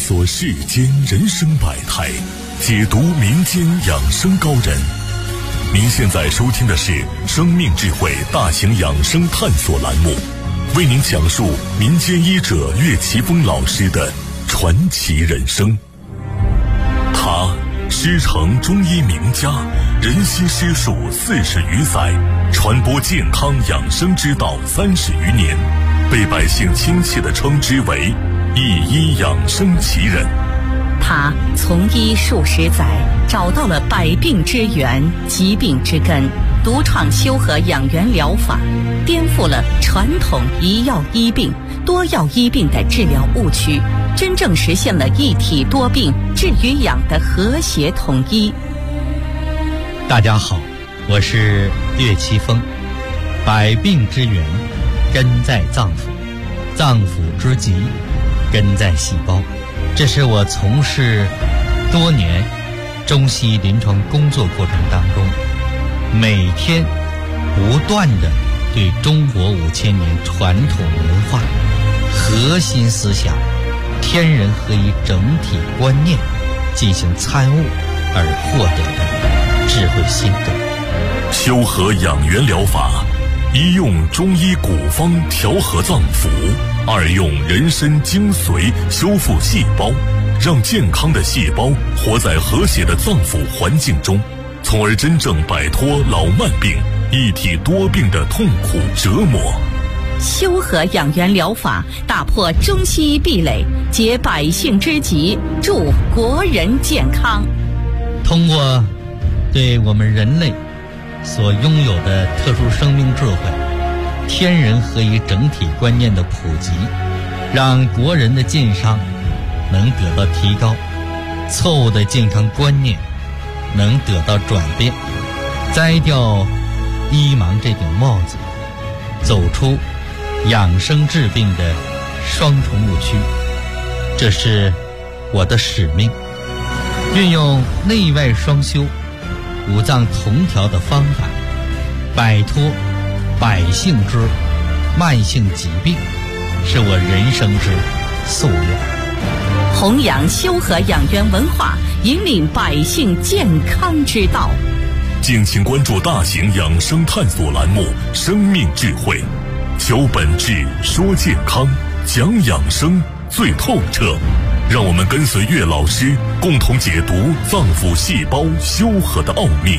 索世间人生百态，解读民间养生高人。您现在收听的是生命智慧大型养生探索栏目，为您讲述民间医者岳奇峰老师的传奇人生。他师承中医名家，人悉师术40余载，传播健康养生之道30余年，被百姓亲切地称之为一医养生奇人。 他从医数十载，找到了百病之源、疾病之根，独创修和养元疗法，颠覆了传统一药医病、多药医病的治疗误区，真正实现了一体多病治与养的和谐统一。 大家好，我是岳奇峰。百病之源根在脏腑，脏腑之疾根在细胞。这是我从事多年中西医临床工作过程当中，每天不断地对中国5000年传统文化核心思想天人合一整体观念进行参悟而获得的智慧心得。 修和养元疗法，一用中医古方调和脏腑，二用人参精髓修复细胞，让健康的细胞活在和谐的脏腑环境中，从而真正摆脱老慢病、一体多病的痛苦折磨。 修和养元疗法打破中西医壁垒，解百姓之急，助国人健康。 通过对我们人类所拥有的特殊生命智慧、天人合一整体观念的普及，让国人的健康能得到提高，错误的健康观念能得到转变，摘掉医盲这顶帽子，走出养生治病的双重误区。这是我的使命，运用内外双修、五脏同调的方法，摆脱百姓之慢性疾病，是我人生之夙愿。 弘扬修和养元文化，引领百姓健康之道。 敬请关注大型养生探索栏目《生命智慧》，求本质，说健康，讲养生最透彻。让我们跟随岳老师，共同解读脏腑细胞修和的奥秘。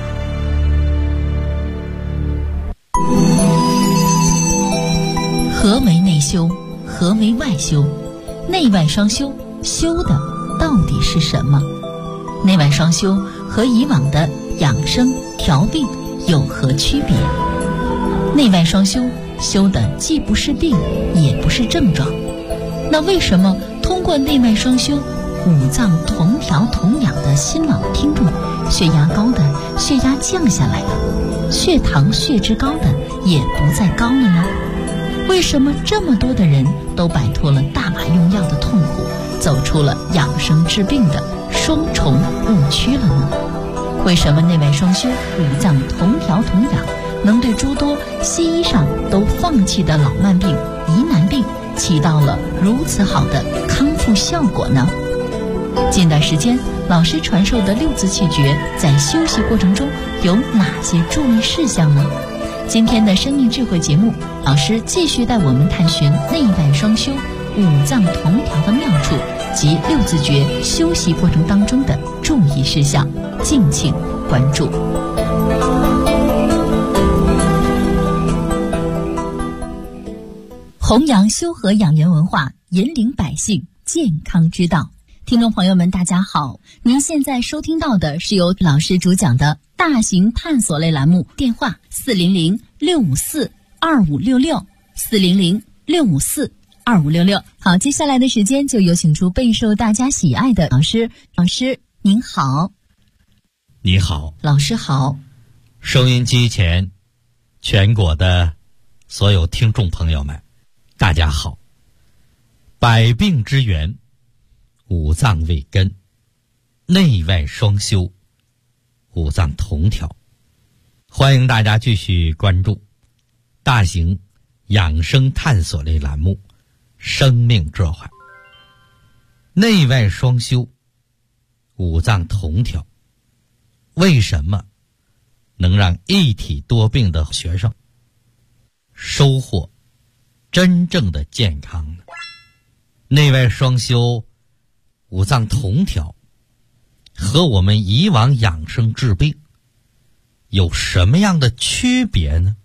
何为内修？何为外修？内外双修，修的到底是什么？内外双修和以往的养生调病有何区别？内外双修修的既不是病，也不是症状。那为什么通过内外双修、五脏同调同养的新老听众，血压高的血压降下来了，血糖血脂高的也不再高了呢？为什么这么多的人都摆脱了大麻用药的痛苦，走出了养生治病的双重误区了呢？为什么内外双修、五脏同调同养能对诸多西医上都放弃的老慢病、疑难病起到了如此好的康复效果呢？近段时间老师传授的6字气诀在休息过程中有哪些注意事项呢？今天的生命智慧节目，老师继续带我们探寻内外双修、五脏同调的妙处及6字诀休息过程当中的注意事项，敬请关注。弘扬修和养元文化，引领百姓健康之道。听众朋友们大家好，您现在收听到的是由老师主讲的大型探索类栏目，电话400-654-2566 400-654-2566。好，接下来的时间就有请出备受大家喜爱的老师。老师您好。 你好。 老师好。 收音机前全国的所有听众朋友们大家好。百病之源，五脏为根，内外双修，五脏同调。欢迎大家继续关注大型《养生探索类栏目《生命智慧》。 内外双修，五脏同调，为什么能让一体多病的学生收获真正的健康呢？内外双修，五脏同调，和我们以往养生治病有什么样的区别呢？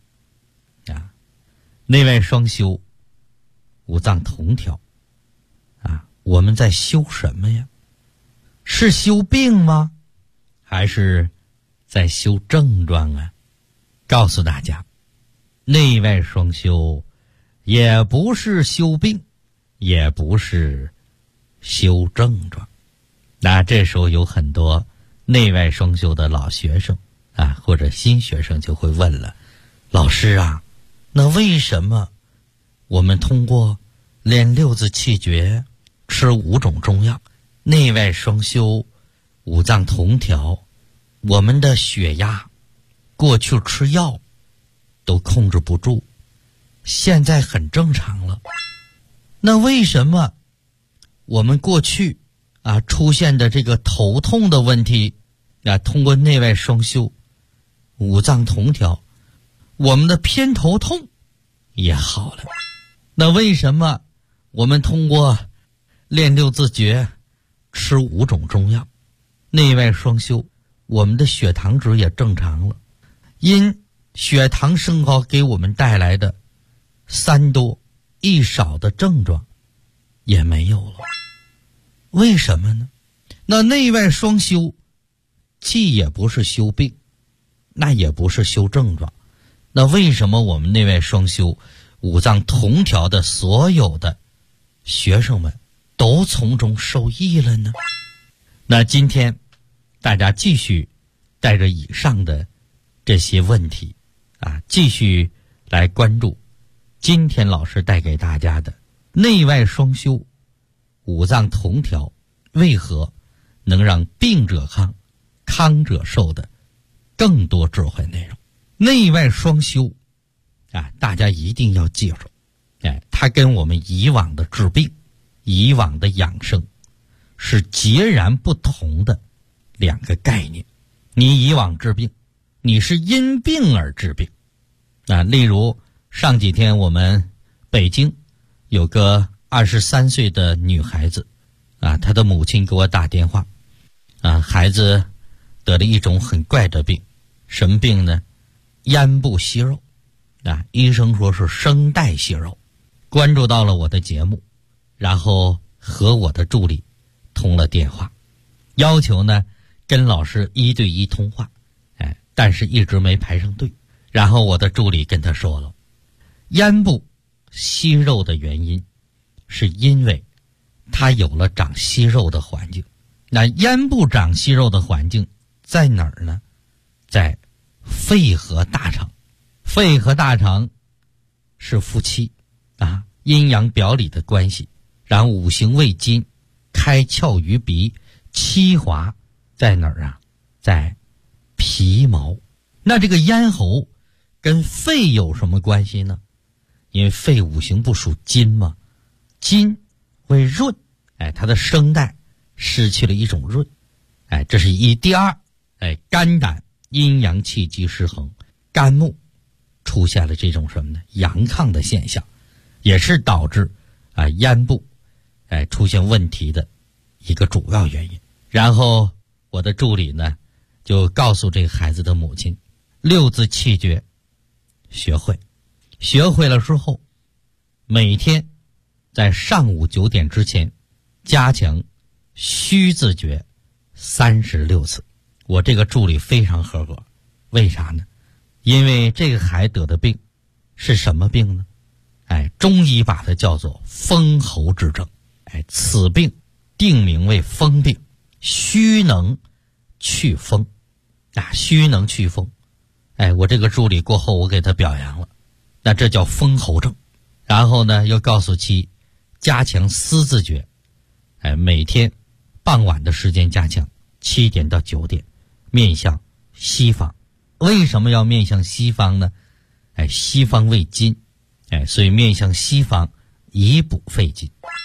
内外双修，五脏同调，我们在修什么呀？是修病吗？还是在修症状啊？告诉大家，内外双修也不是修病，也不是修症状。那这时候有很多内外双修的老学生或者新学生就会问了，老师啊，那为什么我们通过练六字气诀，吃5种中药，内外双修，五脏同调，我们的血压过去吃药都控制不住，现在很正常了？那为什么我们过去出现的这个头痛的问题通过内外双修，五脏同调，我们的偏头痛也好了？那为什么我们通过练六字诀，吃5种中药，内外双修，我们的血糖值也正常了？因血糖升高给我们带来的3多1少的症状也没有了，为什么呢？那内外双修既也不是修病，那也不是修症状，那为什么我们内外双修，五脏同调的所有的学生们都从中受益了呢？那今天大家继续带着以上的这些问题继续来关注今天老师带给大家的内外双修，五脏同调，为何能让病者康，康者寿的更多智慧内容。内外双修大家一定要记住，它跟我们以往的治病，以往的养生是截然不同的2个概念。你以往治病，你是因病而治病例如上几天我们北京有个23岁的女孩子她的母亲给我打电话孩子得了一种很怪的病，什么病呢？咽部息肉医生说是声带息肉。关注到了我的节目，然后和我的助理通了电话，要求呢跟老师1对1通话，但是一直没排上队。然后我的助理跟他说了，咽部息肉的原因是因为他有了长息肉的环境。那咽部长息肉的环境在哪儿呢？在肺和大肠。肺和大肠是夫妻阴阳表里的关系。然后五行为金，开窍于鼻，七华在哪儿在皮毛。那这个咽喉跟肺有什么关系呢？因为肺五行不属金嘛，金为润，它的声带失去了一种润，这是一。第二，肝胆阴阳气机失衡，肝木出现了这种什么呢？阳亢的现象，也是导致咽部出现问题的一个主要原因。然后我的助理呢就告诉这个孩子的母亲，六字气诀学会了之后，每天在上午9点之前加强虚字诀36次。我这个助理非常合格，为啥呢？因为这个孩子得的病是什么病呢？中医把它叫做风喉之症。此病定名为风病，虚能去风虚能去风。我这个助理过后我给他表扬了，那这叫风喉症。然后呢又告诉其加强思字诀，每天傍晚的时间加强，7点到9点，面向西方。为什么要面向西方呢？西方为金，所以面向西方以补肺金。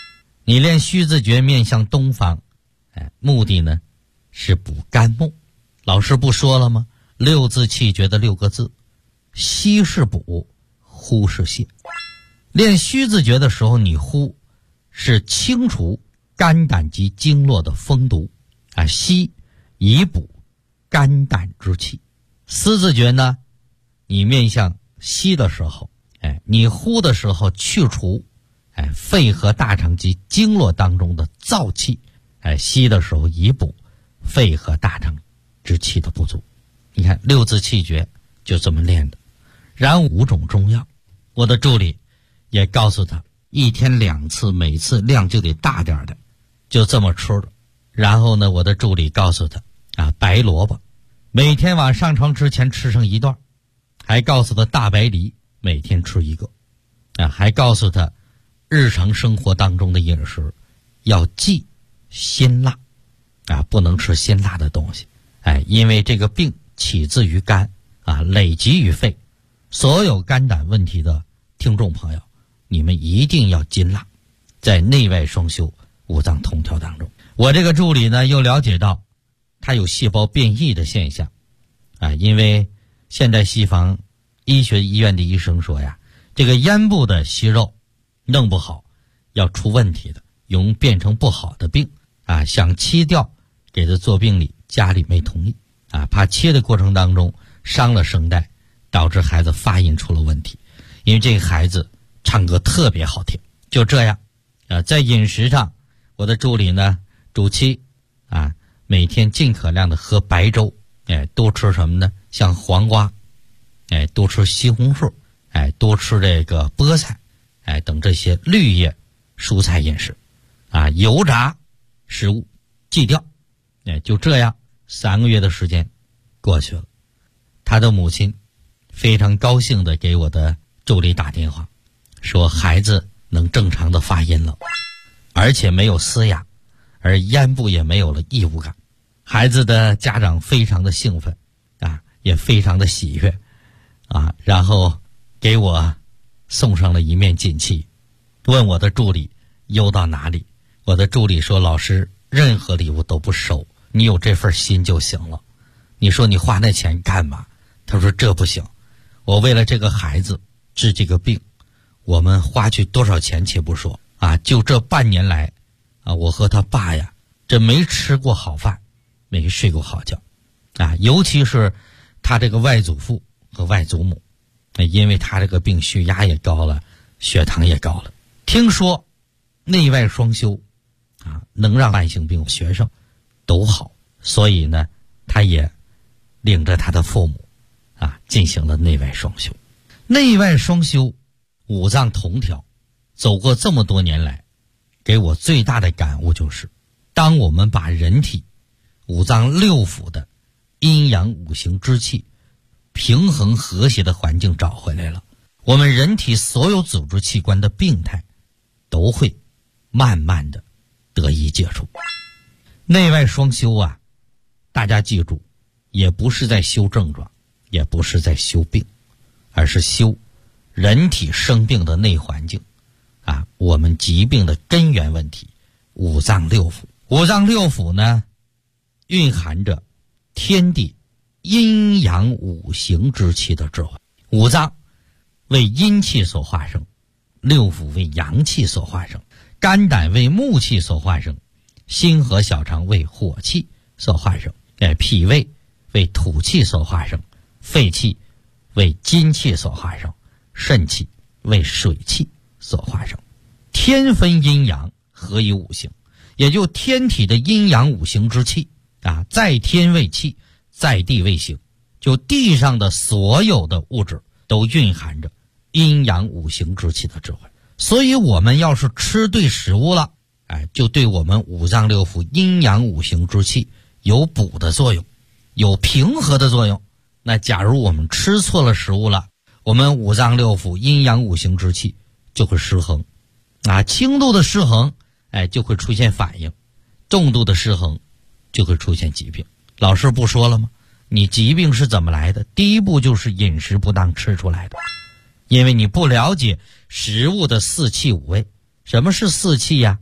你练虚字诀面向东方，目的呢是补肝木。老师不说了吗？六字气诀的6个字，吸是补，呼是泻。练虚字诀的时候，你呼是清除肝胆及经络的风毒，吸以补肝胆之气。思字诀呢，你面向吸的时候，你呼的时候去除肺和大肠及经络当中的燥气，吸的时候以补肺和大肠之气的不足。你看6字气诀就这么练的。然5种中药，我的助理也告诉他1天2次，每次量就得大点的，就这么吃的。然后呢，我的助理告诉他白萝卜每天晚上床之前吃上1段，还告诉他大白梨每天吃1个，还告诉他日常生活当中的饮食要忌辛辣，不能吃辛辣的东西，因为这个病起自于肝，累积于肺。所有肝胆问题的听众朋友，你们一定要禁辣，在内外双修五脏通调当中。我这个助理呢，又了解到他有细胞变异的现象，因为现代西方医学医院的医生说呀，这个咽部的息肉弄不好要出问题的，容易变成不好的病，想切掉，给他做病理，家里没同意，怕切的过程当中伤了声带，导致孩子发音出了问题。因为这个孩子唱歌特别好听。就这样在饮食上，我的助理呢主妻每天尽可量的喝白粥，多吃什么呢？像黄瓜，多吃西红柿，多吃这个菠菜，等这些绿叶蔬菜饮食，油炸食物忌掉。就这样3个月的时间过去了，他的母亲非常高兴地给我的助理打电话，说孩子能正常的发音了，而且没有嘶哑，而咽部也没有了异物感。孩子的家长非常的兴奋，也非常的喜悦，然后给我送上了一面锦旗，问我的助理邮到哪里。我的助理说，老师任何礼物都不收，你有这份心就行了。你说你花那钱干嘛？他说这不行，我为了这个孩子治这个病，我们花去多少钱且不说，就这半年来，我和他爸呀，这没吃过好饭，没睡过好觉，尤其是他这个外祖父和外祖母，因为他这个病血压也高了，血糖也高了。听说内外双修能让慢性病学生都好，所以呢，他也领着他的父母进行了内外双修。内外双修，五脏同调，走过这么多年来，给我最大的感悟就是，当我们把人体五脏六腑的阴阳五行之气平衡和谐的环境找回来了，我们人体所有组织器官的病态都会慢慢的得以解除。内外双修大家记住，也不是在修症状，也不是在修病，而是修人体生病的内环境，我们疾病的根源问题，五脏六腑。五脏六腑呢，蕴含着天地阴阳五行之气的智慧。五脏为阴气所化生，六腑为阳气所化生，肝胆为木气所化生，心和小肠为火气所化生，脾胃为土气所化生，肺气为金气所化生，肾气为水气所化生。天分阴阳，合以五行，也就天体的阴阳五行之气在天为气，在地为形，就地上的所有的物质都蕴含着阴阳五行之气的智慧。所以我们要是吃对食物了，就对我们五脏六腑阴阳五行之气有补的作用，有平和的作用。那假如我们吃错了食物了，我们五脏六腑阴阳五行之气就会失衡，轻度的失衡，就会出现反应，重度的失衡就会出现疾病。老师不说了吗？你疾病是怎么来的？第一步就是饮食不当吃出来的，因为你不了解食物的四气五味。什么是四气呀？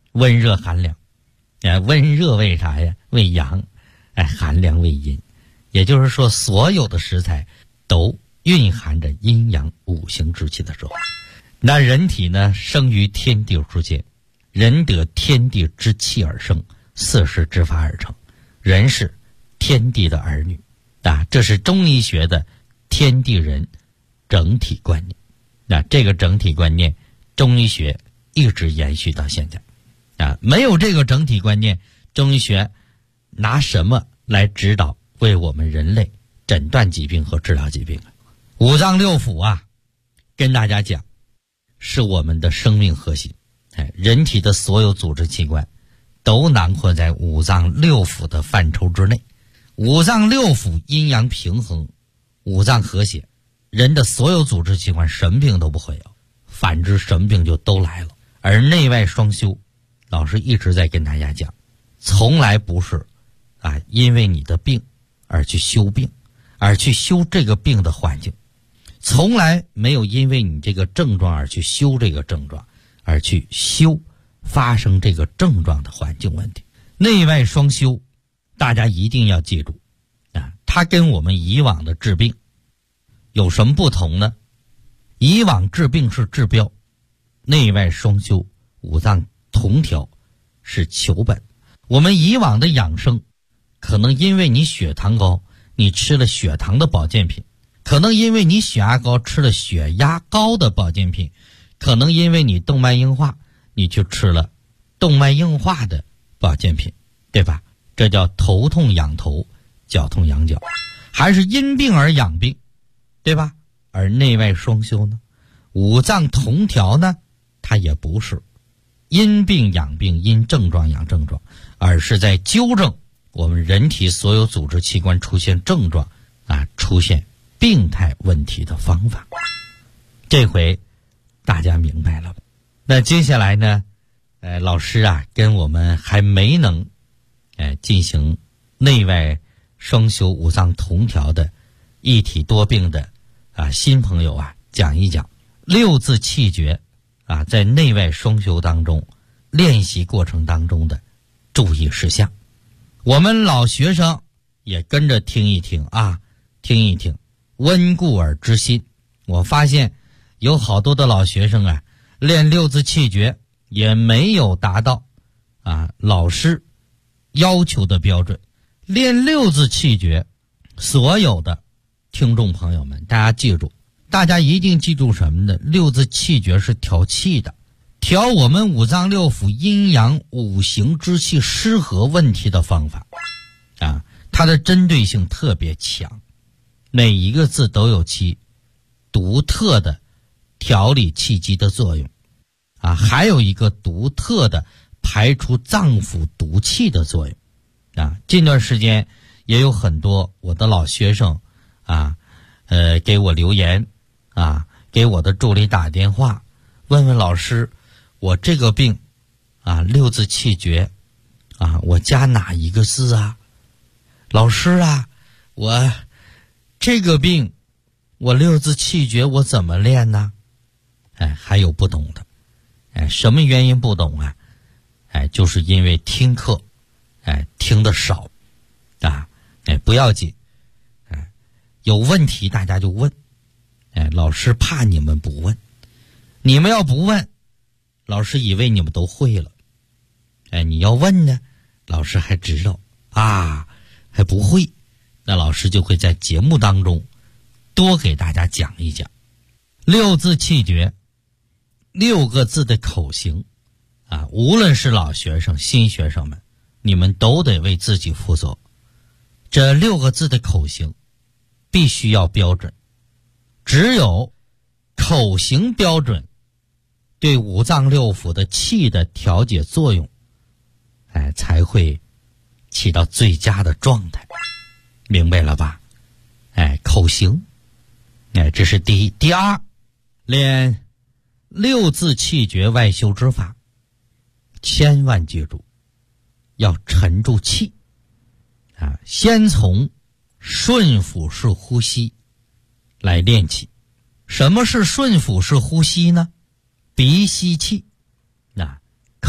温热寒凉。温热为啥呀？为阳。寒凉为阴。也就是说，所有的食材都蕴含着阴阳五行之气的时候，那人体呢，生于天地之间，人得天地之气而生，四时之法而成，人是天地的儿女这是中医学的天地人整体观念。那这个整体观念，中医学一直延续到现在没有这个整体观念，中医学拿什么来指导为我们人类诊断疾病和治疗疾病？五脏六腑跟大家讲，是我们的生命核心。人体的所有组织器官都囊括在五脏六腑的范畴之内。五脏六腑阴阳平衡，五脏和谐，人的所有组织器官什么病都不会有，反之什么病就都来了。而内外双修，老师一直在跟大家讲，从来不是因为你的病而去修病，而去修这个病的环境，从来没有因为你这个症状而去修这个症状，而去修发生这个症状的环境问题。内外双修，大家一定要记住它跟我们以往的治病有什么不同呢？以往治病是治标，内外双修，五脏同调是求本。我们以往的养生，可能因为你血糖高，你吃了血糖的保健品，可能因为你血压高，吃了血压高的保健品，可能因为你动脉硬化，你去吃了动脉硬化的保健品，对吧？这叫头痛养头，脚痛养脚，还是因病而养病，对吧？而内外双修呢，五脏同调呢，它也不是因病养病，因症状养症状，而是在纠正我们人体所有组织器官出现症状出现病态问题的方法。这回大家明白了吧？那接下来呢，老师跟我们还没能进行内外双修五脏同调的一体多病的新朋友讲一讲六字气诀在内外双修当中练习过程当中的注意事项。我们老学生也跟着听一听听一听，温故而知新。我发现有好多的老学生练六字气诀也没有达到老师要求的标准。练六字气诀，所有的听众朋友们，大家记住，大家一定记住什么呢？六字气诀是调气的，调我们五脏六腑阴阳五行之气失和问题的方法它的针对性特别强，每一个字都有其独特的调理气机的作用还有一个独特的排除脏腑毒气的作用近段时间也有很多我的老学生给我留言给我的助理打电话问问老师，我这个病六字气诀我加哪一个字老师我这个病我六字气诀我怎么练呢？还有不懂的什么原因不懂就是因为听课听得少不要紧有问题大家就问老师怕你们不问，你们要不问老师以为你们都会了你要问呢，老师还知道还不会，那老师就会在节目当中多给大家讲一讲六字气诀6个字的口型无论是老学生新学生们，你们都得为自己负责。这6个字的口型必须要标准，只有口型标准，对五脏六腑的气的调节作用才会起到最佳的状态，明白了吧？口型这是第一。第二，练6字气诀外修之法，千万记住要沉住气先从顺腹式呼吸来练起。什么是顺腹式呼吸呢？鼻吸气，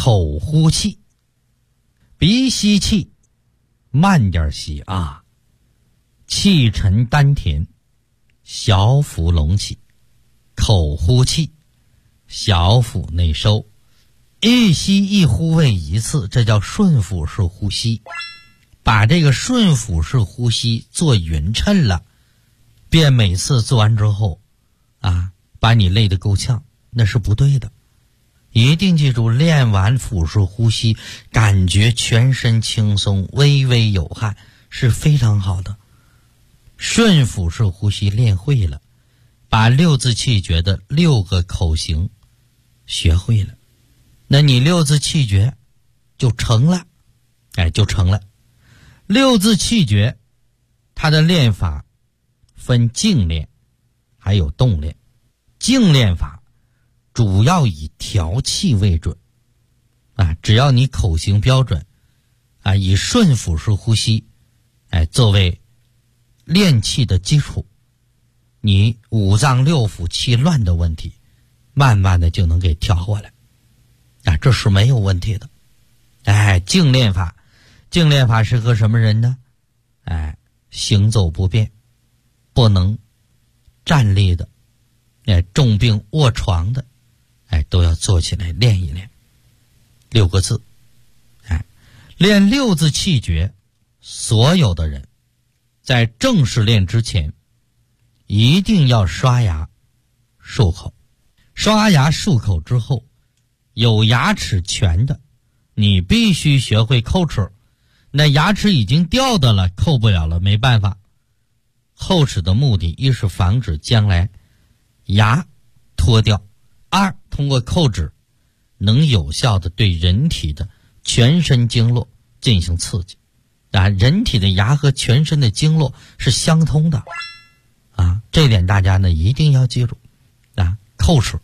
口呼气，鼻吸气，慢点吸啊，气沉丹田，小腹隆起，口呼气，小腹内收，一吸一呼为一次，这叫顺腹式呼吸。把这个顺腹式呼吸做匀称了，别每次做完之后把你累得够呛，那是不对的。一定记住，练完腹式呼吸，感觉全身轻松，微微有汗，是非常好的。顺腹式呼吸练会了，把六字气诀的6个口型学会了，那你六字气诀就成了，就成了。六字气诀它的练法分静练还有动练。静练法主要以调气为准只要你口型标准以顺腹式呼吸作为练气的基础，你五脏六腑气乱的问题慢慢的就能给调过来这是没有问题的。静练法适合什么人呢？行走不便，不能站立的，重病卧床的，都要坐起来练一练。6个字，练六字气诀，所有的人在正式练之前，一定要刷牙漱口。刷牙漱口之后，有牙齿全的，你必须学会叩齿。那牙齿已经掉的了，扣不了了，没办法。叩齿的目的，一是防止将来牙脱掉，2通过叩齿能有效的对人体的全身经络进行刺激人体的牙和全身的经络是相通的这点大家呢一定要记住叩齿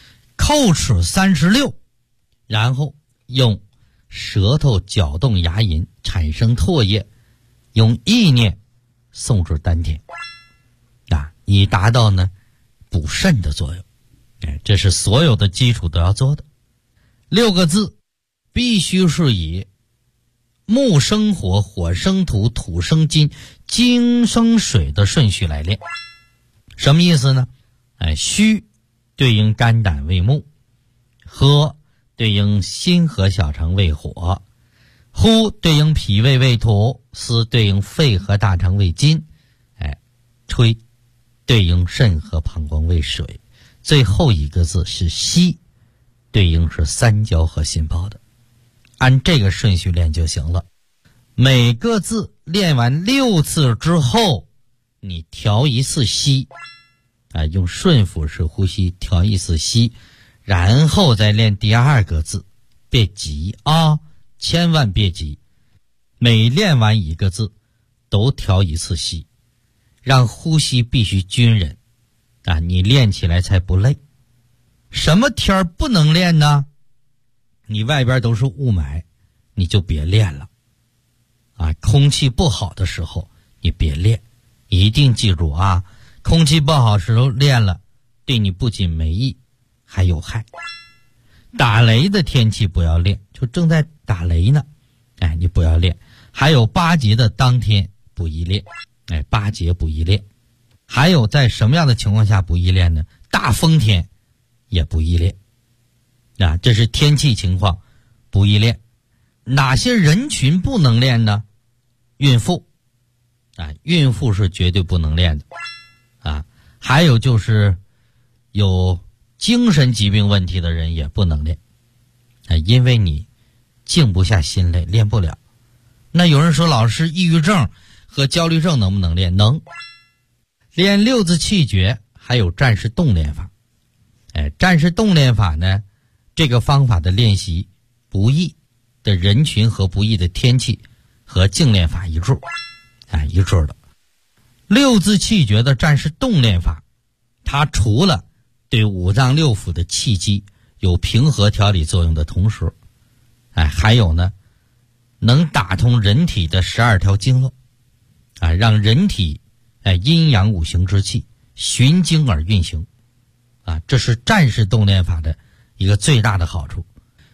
36，然后用舌头搅动牙龈产生唾液，用意念送至丹田以达到呢补肾的作用。这是所有的基础都要做的。6个字必须是以木生火，火生土，土生金，金生水的顺序来练。什么意思呢？虚对应肝胆为木，喝对应心和小肠为火，呼对应脾胃为土，思对应肺和大肠为金，吹对应肾和膀胱为水，最后一个字是吸，对应是三焦和心包的。按这个顺序练就行了。每个字练完6次之后，你调一次息用顺腹式呼吸调一次息，然后再练第2个字。别急千万别急，每练完一个字都调一次息，让呼吸必须均匀你练起来才不累。什么天不能练呢？你外边都是雾霾，你就别练了空气不好的时候你别练，一定记住空气不好时候练了，对你不仅没益还有害。打雷的天气不要练，就正在打雷呢你不要练。还有8节的当天不宜练8节不宜练。还有在什么样的情况下不宜练呢？大风天也不宜练这是天气情况不宜练。哪些人群不能练呢？孕妇孕妇是绝对不能练的还有就是有精神疾病问题的人也不能练因为你静不下心来，练不了。那有人说，老师，抑郁症和焦虑症能不能练？能。练6字气诀还有战士动练法战士动练法呢，这个方法的练习不易的人群和不易的天气和静练法一致一致的。6字气诀的战士动练法，它除了对五脏六腑的气机有平和调理作用的同时还有呢能打通人体的12条经络让人体阴阳五行之气循经而运行这是战士动练法的一个最大的好处。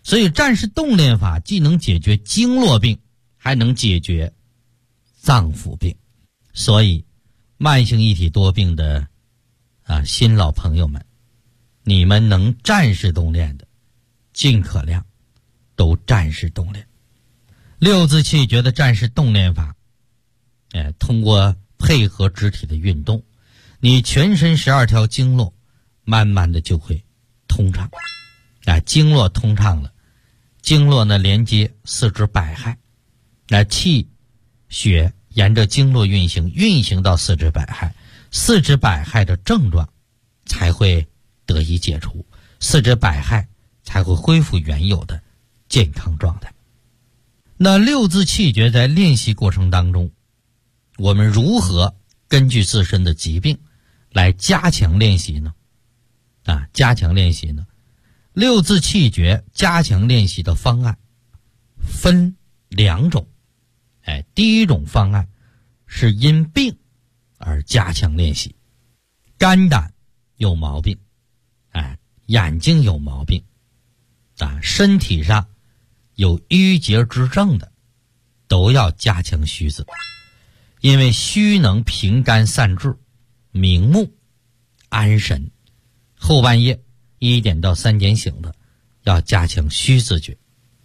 所以战士动练法既能解决经络病，还能解决脏腑病。所以慢性一体多病的新老朋友们，你们能战士动练的尽可量都战士动练。六字气诀的战士动练法，通过配合肢体的运动，你全身12条经络慢慢的就会通畅。经络通畅了，经络呢连接四肢百骸，气血沿着经络运行到四肢百骸，四肢百骸的症状才会得以解除，四肢百骸才会恢复原有的健康状态。那六字气诀在练习过程当中，我们如何根据自身的疾病来加强练习呢？加强练习呢？六字气诀加强练习的方案分2种。第一种方案是因病而加强练习，肝胆有毛病，眼睛有毛病，身体上有淤结之症的，都要加强虚字，因为虚能平肝散滞，明目安神。后半夜1点到3点醒的，要加强虚字诀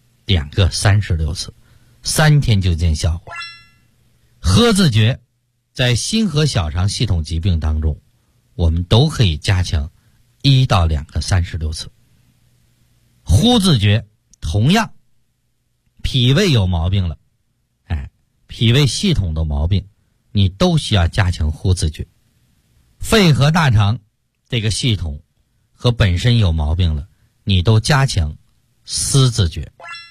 ，2个36次，3天就见效果。喝字诀在心和小肠系统疾病当中，我们都可以加强1到2个36次。呼字诀同样，脾胃有毛病了，脾胃系统的毛病，你都需要加强呼字诀。肺和大肠这个系统和本身有毛病了，你都加强思字诀。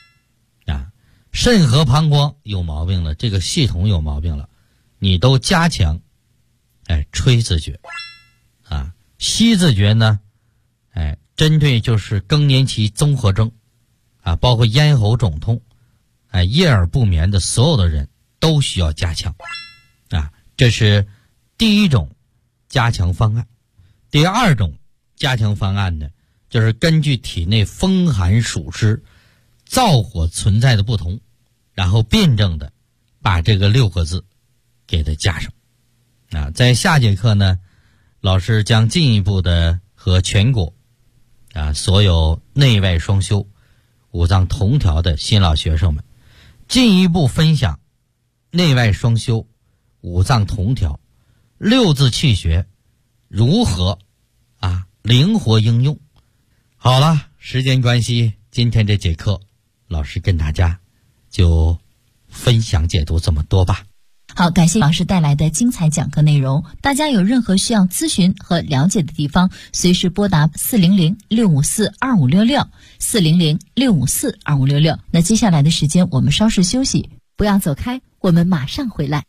肾和膀胱有毛病了，这个系统有毛病了，你都加强吹字诀。吸字诀呢，针对就是更年期综合征包括咽喉肿痛夜耳不眠的所有的人都需要加强。这是第一种加强方案。第二种加强方案呢，就是根据体内风寒暑湿燥火存在的不同，然后辩证的把这个6个字给它加上。在下节课呢，老师将进一步的和全国所有内外双修五脏同调的新老学生们进一步分享内外双修五脏同调6字气诀如何灵活应用。好了，时间关系，今天这节课老师跟大家就分享解读这么多吧。 好，感谢老师带来的精彩讲课内容。大家有任何需要咨询和了解的地方，随时拨打400-654-2566 400-654-2566。那接下来的时间我们稍事休息，不要走开，我们马上回来。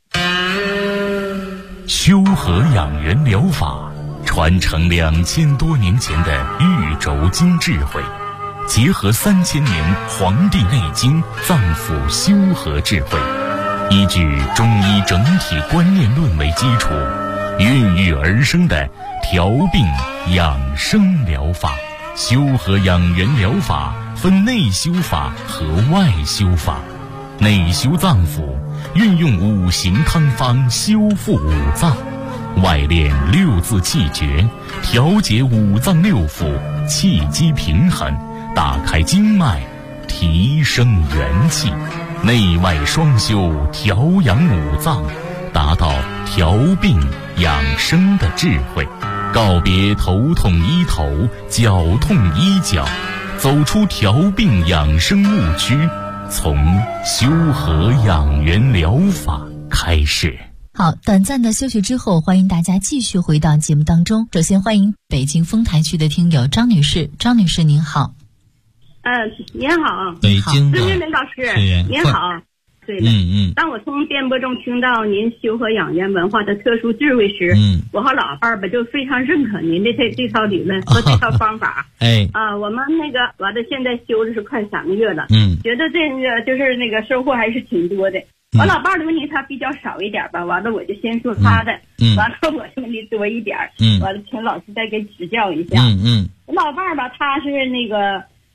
修和养元疗法传承2000多年前的玉轴经智慧，结合3000年《黄帝内经》脏腑修和智慧，依据中医整体观念论为基础，孕育而生的调病养生疗法。修和养元疗法分内修法和外修法。内修脏腑，运用5行汤方修复五脏；外练6字气诀，调节五脏6腑，气机平衡，打开经脉，提升元气。内外双修，调养五脏，达到调病养生的智慧。告别头痛医头，脚痛医脚，走出调病养生误区，从修和养元疗法开始。 好，短暂的休息之后，欢迎大家继续回到节目当中。首先欢迎北京丰台区的听友张女士。张女士您好。 您好， 北京的孙老师，您好。对的，当我从电波中听到您修和养元文化的特殊智慧时，我和老伴儿吧就非常认可您的这套理论和这套方法。我们完了现在修的是快3个月了，觉得这个就是收获还是挺多的。我老伴儿的问题他比较少一点吧，完了我就先说他的，完了我的问题多一点，完了请老师再给指教一下。我老伴儿吧，他是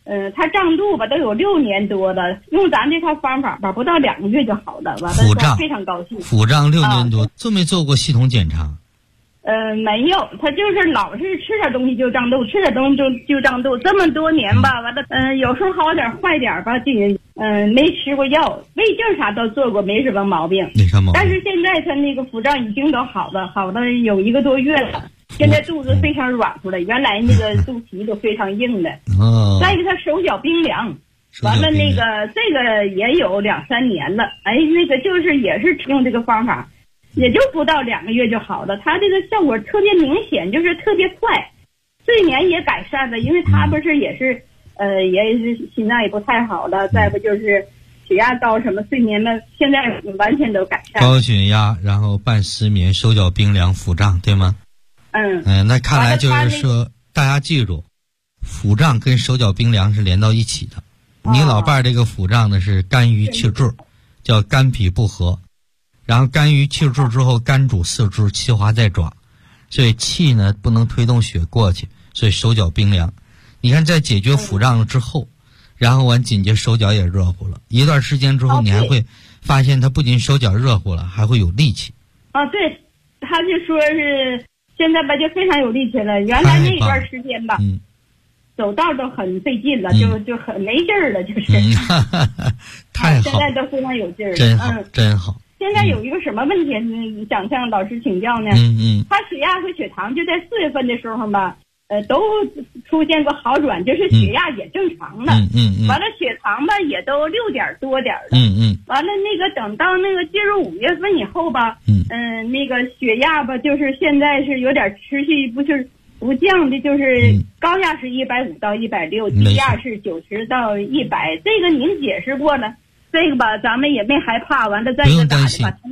它胀肚吧都有6年多了，用咱这套方法吧不到2个月就好了，完了他非常高兴。 腹胀6年多，做没做过系统检查？ 没有，他就是老是吃点东西就胀肚，吃点东西就胀肚，这么多年吧，完了有时候好点坏点吧，就没吃过药，胃镜啥都做过，没什么毛病。 没啥毛病。 但是现在他那个腹胀已经都好了有1个多月了，现在肚子非常软乎了，原来那个肚脐都非常硬的。再一个他手脚冰凉，完了那个这个也有2、3年了，那个就是也是用这个方法。也就不到2个月就好了，他这个效果特别明显，就是特别快，睡眠也改善了，因为他不是也是也是心脏也不太好了，再不就是血压高什么，睡眠呢现在完全都改善。 高血压，然后伴失眠，手脚冰凉，腹胀，对吗？那看来就是说，大家记住，腹胀跟手脚冰凉是连到一起的。你老伴儿这个腹胀呢是肝郁气滞，叫肝脾不和。然后肝郁气滞之后，肝主四肢，气化在爪，所以气呢不能推动血过去，所以手脚冰凉。你看在解决腹胀了之后，然后完紧接手脚也热乎了，一段时间之后，你还会发现他不仅手脚热乎了，还会有力气。 对，他就说是现在吧就非常有力气了，原来那段时间吧走道都很费劲了，就很没劲儿了，就是太好， 现在都非常有劲儿了， 真好真好。 现在有一个什么问题想向老师请教呢？他血压和血糖就在4月份的时候吧，都出现过好转，就是血压也正常了，完了血糖吧也都6点多点了，完了那个等到那个进入5月份以后吧，那个血压吧就是现在是有点持续不降的，就是高压是150到160，低压是90到100，这个您解释过了。这个吧，咱们也没害怕。完了，再一个咋的吧？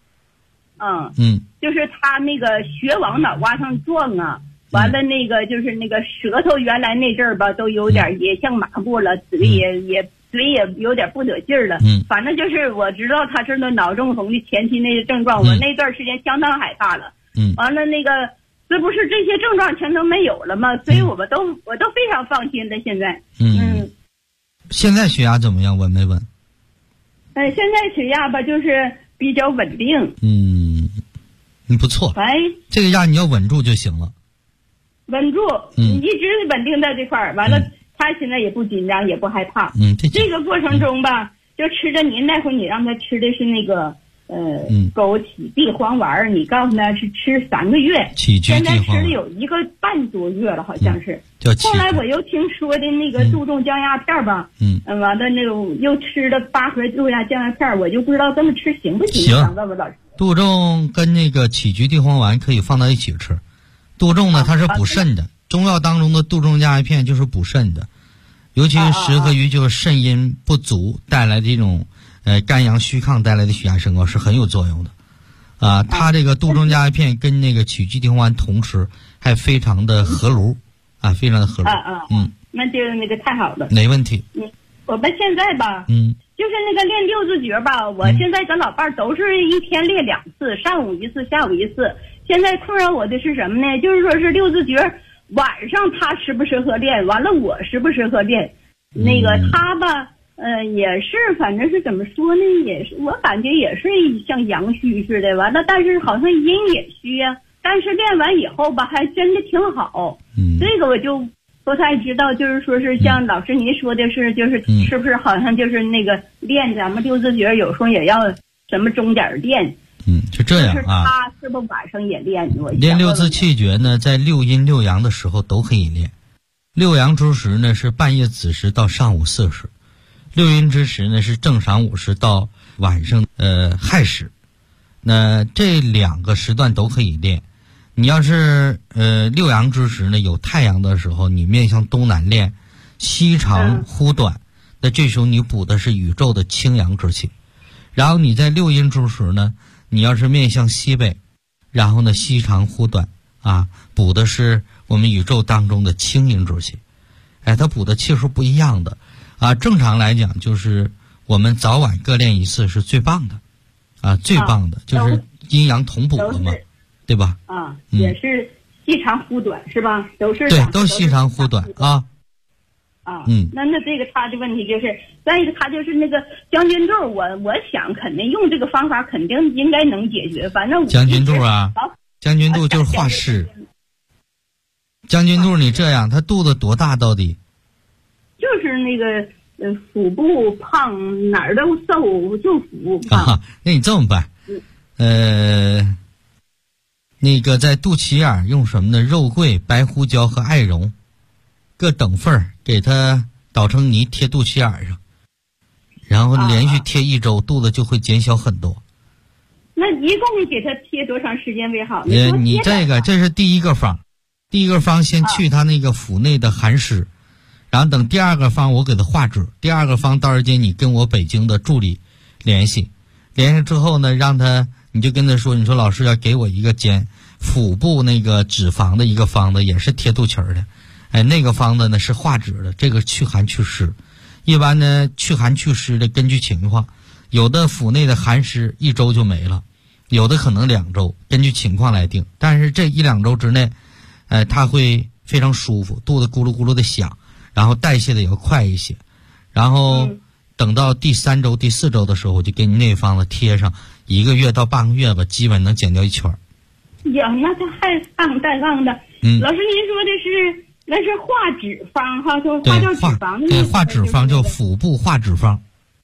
就是他那个血往脑瓜上撞啊。完了，那个就是那个舌头原来那阵儿吧，都有点也像麻布了，嘴也有点不得劲儿了。反正就是我知道他这个脑中风的前期那些症状，我那段时间相当害怕了。完了那个这不是这些症状全都没有了吗？所以我都非常放心的。现在现在血压怎么样？稳没稳？ 现在血压吧就是比较稳定。 不错。这个压你要稳住就行了。 稳住，一直稳定在这块儿。完了，他现在也不紧张，也不害怕。这个过程中吧，就吃着您那会你让他吃的是那个枸杞地黄丸，你告诉他是吃3个月，现在吃了有1个半多月了，好像是。后来我又听说的那个杜仲降压片吧，完了那个又吃了8盒杜仲降压片，我就不知道这么吃行不行？想问问老师。 杜仲跟那个杞菊地黄丸可以放到一起吃。杜仲呢，它是补肾的，中药当中的杜仲降压片就是补肾的，尤其适合于就是肾阴不足带来的这种肝阳虚亢带来的血压升高是很有作用的。它这个杜仲降压片跟那个杞菊地黄丸同吃，还非常的合炉非常的合炉。 那就那个太好了， 没问题。 我们现在吧，就是那个练6字诀吧，我现在跟老伴儿都是1天练2次，上午1次，下午1次。现在困扰我的是什么呢？就是说是6字诀晚上他适不适合练，完了我适不适合练？那个他吧，也是，反正是怎么说呢？也是我感觉也是像阳虚似的，完了，但是好像阴也虚呀。但是练完以后吧，还真的挺好。这个我就不太知道，就是说是像老师您说的是，就是是不是好像就是那个练咱们6字诀，有时候也要什么钟点练。 是这样啊。 他是不是晚上也练？ 练6字气诀呢，在6阴6阳的时候都可以练。6阳之时呢是半夜子时到上午4时，6阴之时呢是正晌午时到晚上亥时。那这2个时段都可以练。你要是6阳之时呢，有太阳的时候，你面向东南练，西长忽短，那这时候你补的是宇宙的清阳之气。然后你在6阴之时呢，你要是面向西北，然后呢西长忽短补的是我们宇宙当中的清阴之气。它补的气数不一样的正常来讲就是我们早晚各练1次是最棒的最棒的，就是阴阳同补了嘛，对吧？ 也是西长忽短是吧？都是对，都西长忽短啊，那这个他的问题就是，再一个他就是那个将军肚，我想肯定用这个方法肯定应该能解决，反正将军肚啊，将军肚就是化湿。将军肚你这样，他肚子多大到底？ 就是那个腹部胖，哪儿都瘦，就腹部胖。 啊，那你这么办？那个在肚脐眼用什么呢？肉桂、白胡椒和艾绒各等份儿，给它捣成泥贴肚脐眼上，然后连续贴1周，肚子就会减小很多。 那一共给他贴多长时间为好？ 你这是第一个方，第一个方先去他那个腹内的寒湿，然后等第二个方我给他化脂。第二个方到时间你跟我北京的助理联系之后呢，你就跟他说，你说老师要给我一个减腹部那个脂肪的一个方子，也是贴肚脐的。那个方子呢是化脂的，这个去寒祛湿。一般呢去寒祛湿的根据情况，有的腹内的寒湿1周就没了，有的可能2周，根据情况来定。但是这1-2周之内，它会非常舒服，肚子咕噜咕噜的响，然后代谢的也要快一些。然后等到第3周、第4周的时候，我就给你那方子贴上，1个月到半个月吧，基本能减掉1圈。 呀，那他还放带放的。老师，您说的是？那是化脂肪哈，就化掉脂肪的。 对，化脂肪就腹部化脂肪。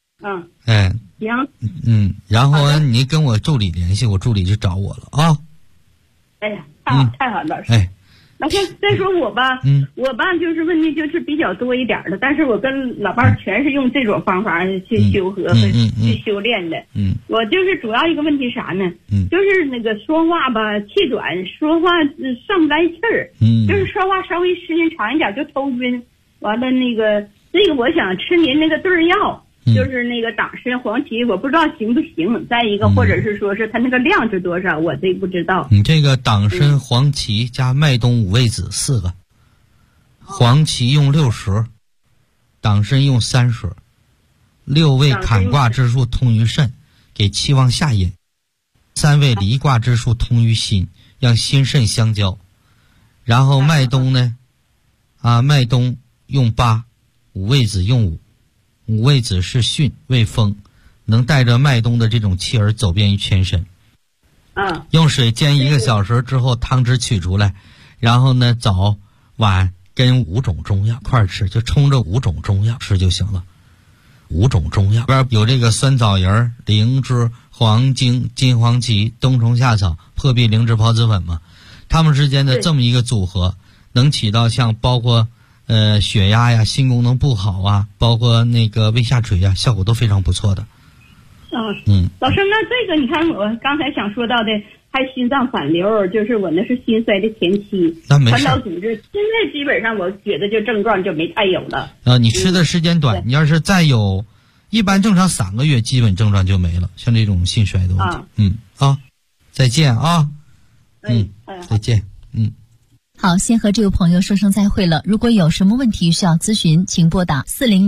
行。 然后你跟我助理联系，我助理就找我了啊。 哎呀，太好了，老师。老师，再说我吧，我吧就是问题就是比较多一点的，但是我跟老伴全是用这种方法去修和去修炼的。我就是主要一个问题啥呢？就是那个说话吧气短，说话上不来气儿。就是说话稍微时间长一点就头晕。完了那个我想吃您那个对药。就是那个党参黄芪，我不知道行不行。再一个，或者是说是它那个量是多少，我这不知道。 你这个党参黄芪加麦冬五味子4个，黄芪用60，党参用30，6味坎卦之术通于肾，给气旺下阴；3味离卦之术通于心，让心肾相交。然后麦冬呢，麦冬用8，五味子用5。五味子是巽为风，能带着麦冬的这种气儿走遍于全身。用水煎1个小时之后，汤汁取出来，然后呢早晚跟5种中药一块吃，就冲着5种中药吃就行了。5种中药边有这个酸枣仁、灵芝、黄精、金黄芪、冬虫夏草、破壁灵芝孢子粉嘛，它们之间的这么一个组合，能起到像包括血压呀、心功能不好啊，包括那个胃下垂呀，效果都非常不错的。 老师，那这个你看我刚才想说到的，还心脏反流，就是我那是心衰的前期，传导组织现在基本上我觉得就症状就没太有了。 你吃的时间短，你要是再有，一般正常3个月，基本症状就没了。像这种心衰的问题，再见啊，再见， 好，先和这位朋友说声再会了。如果有什么问题需要咨询，请拨打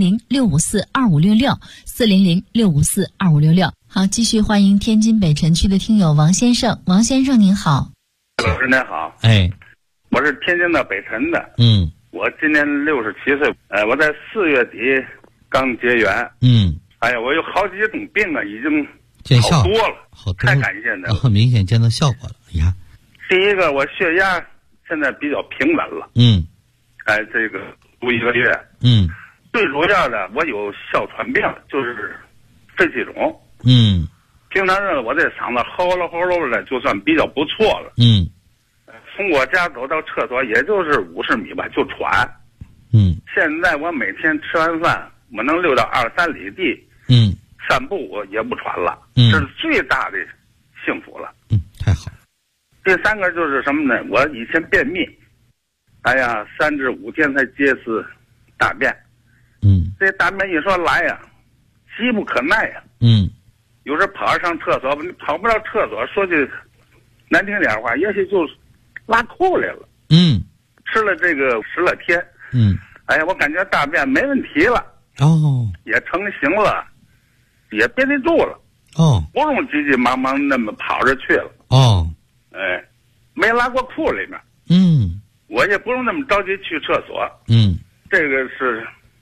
400-654-2566，400-654-2566。好，继续欢迎天津北辰区的听友王先生。王先生您好。 老师您好。我是天津的北辰的。我今年67岁。我在4月底刚结缘。我有好几种病啊，已经好多了，太感谢您了， 很明显见到效果了。 第一个，我血压现在比较平稳了。这个读1个月。最主要的，我有哮喘病，就是肺气肿。平常日子我这嗓子吼噜吼噜的，就算比较不错了。从我家走到厕所也就是50米吧，就喘。现在我每天吃完饭，我能溜到2-3里地。散步我也不喘了。这是最大的幸福了。 太好了。 第3个就是什么呢？我以前便秘，3至5天才接次大便。这大便一说来呀，急不可耐呀。有时跑着上厕所，你跑不到厕所，说句难听点话，也许就拉裤来了。吃了这个10来天。我感觉大便没问题了。也成型了，也憋得住了。不用急急忙忙那么跑着去了。没拉过裤里面。我也不用那么着急去厕所。这个是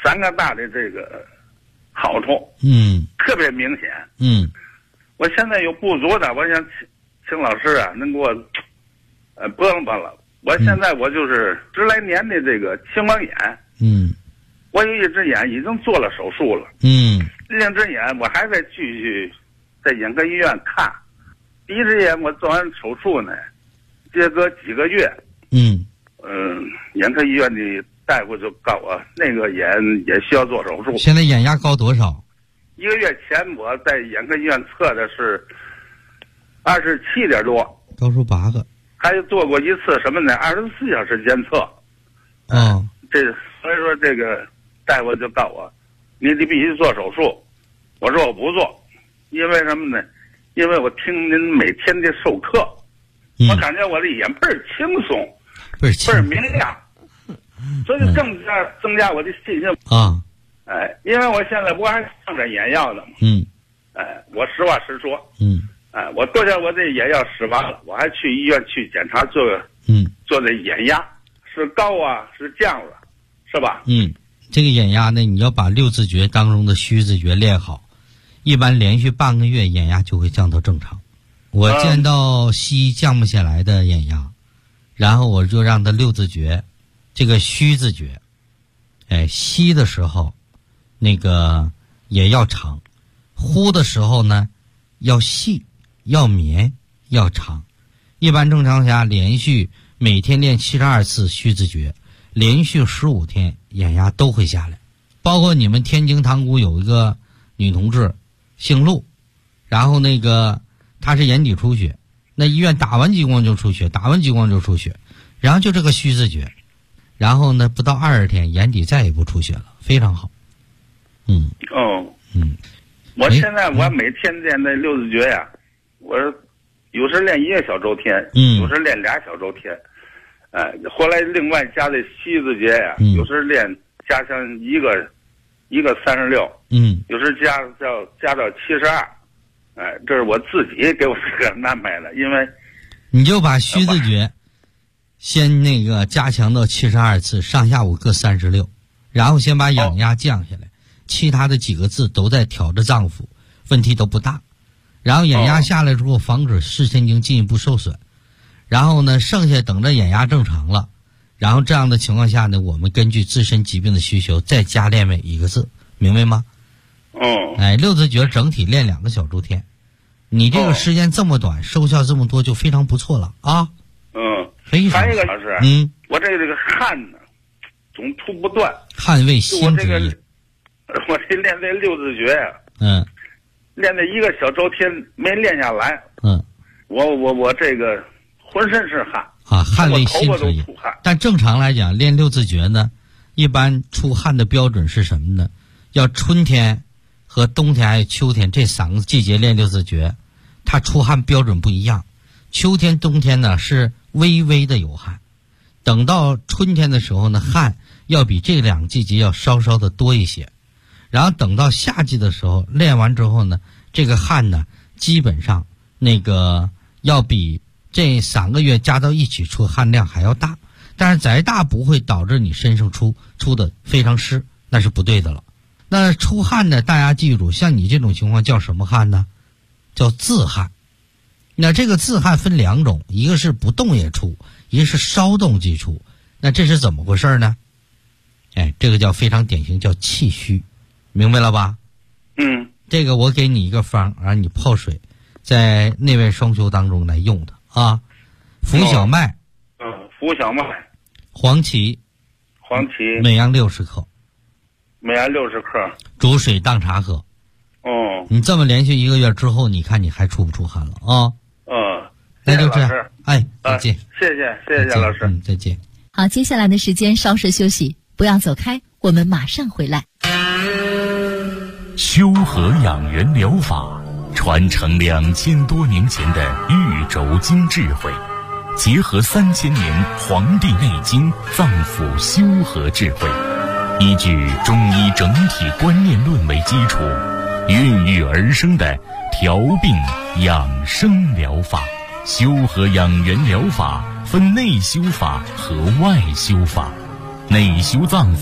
3个大的这个好处，特别明显。我现在有不足的，我想请老师啊，能给我拨了。我现在我就是10来年的这个青光眼，我有一只眼已经做了手术了，另一只眼我还在继续在眼科医院看。第一只眼我做完手术呢，接隔几个月，眼科医院的大夫就告我那个眼也需要做手术。 现在眼压高多少 ？1个月前我在眼科医院测的是27点多， 高出8个。 还做过一次什么呢？24小时监测。所以说这个大夫就告我，你必须做手术。我说我不做，因为什么呢？因为我听您每天的授课，我感觉我的眼倍儿轻松，倍儿明亮，所以增加我的信心啊。 因为我现在不还上着眼药呢吗？我实话实说。我多少我这眼药使完了，我还去医院去检查做这眼压是高啊是降了，是吧？ 这个眼压呢，你要把6字诀当中的虚字诀练好，一般连续半个月眼压就会降到正常。我见到西医降不下来的眼压，然后我就让他6字诀，这个虚字诀，吸的时候那个也要长，呼的时候呢要细要绵要长。一般正常下连续每天练72次虚字诀，连续15天眼压都会下来。包括你们天津塘沽有一个女同志姓陆，然后那个她是眼底出血，那医院打完激光就出血，然后就这个虚字诀，然后呢不到20天眼底再也不出血了，非常好。 我现在我每天练那6字诀呀，我有时练1个小周天，有时练2小周天，后来另外加的虚字诀呀，有时加上一个36，有时加到72，这是我自己给我这个安排的，因为你就把虚字诀先那个加强到72次，上下午各36，然后先把眼压降下来，其他的几个字都在挑着脏腑，问题都不大。然后眼压下来之后，防止视神经进一步受损。然后呢，剩下等着眼压正常了，然后这样的情况下呢，我们根据自身疾病的需求再加练每一个字，明白吗？6字诀整体练2个小周天，你这个时间这么短，收效这么多，就非常不错了啊。非常好。 还有一个老师，我这个汗呢总出不断， 汗为心之液。 我这练这6字诀呀，练这1个小周天没练下来，我这个浑身是汗啊，汗为心之液。但正常来讲，练6字诀呢，一般出汗的标准是什么呢？要春天和冬天还有秋天这3个季节练6字诀，它出汗标准不一样。秋天冬天呢是微微的有汗，等到春天的时候呢，汗要比这2个季节要稍稍的多一些，然后等到夏季的时候练完之后呢，这个汗呢基本上那个要比这3个月加到一起出汗量还要大，但是再大不会导致你身上出的非常湿，那是不对的了。那出汗呢，大家记住，像你这种情况叫什么汗呢？叫自汗。那这个自汗分2种，一个是不动也出，一个是稍动即出。那这是怎么回事呢？这个叫非常典型，叫气虚，明白了吧？这个我给你一个方，让你泡水，在内外双修当中来用的啊。浮小麦， 浮小麦， 黄芪，每样60克，煮水当茶喝。你这么连续1个月之后，你看你还出不出汗了啊？那就这样。再见。 谢谢老师。 再见。 好，接下来的时间稍事休息，不要走开，我们马上回来。 修和养元疗法传承2000多年前的玉轴经智慧，结合3000年《黄帝内经》脏腑修和智慧，依据中医整体观念论为基础，孕育而生的调病养生疗法。修和养元疗法分内修法和外修法。内修脏腑，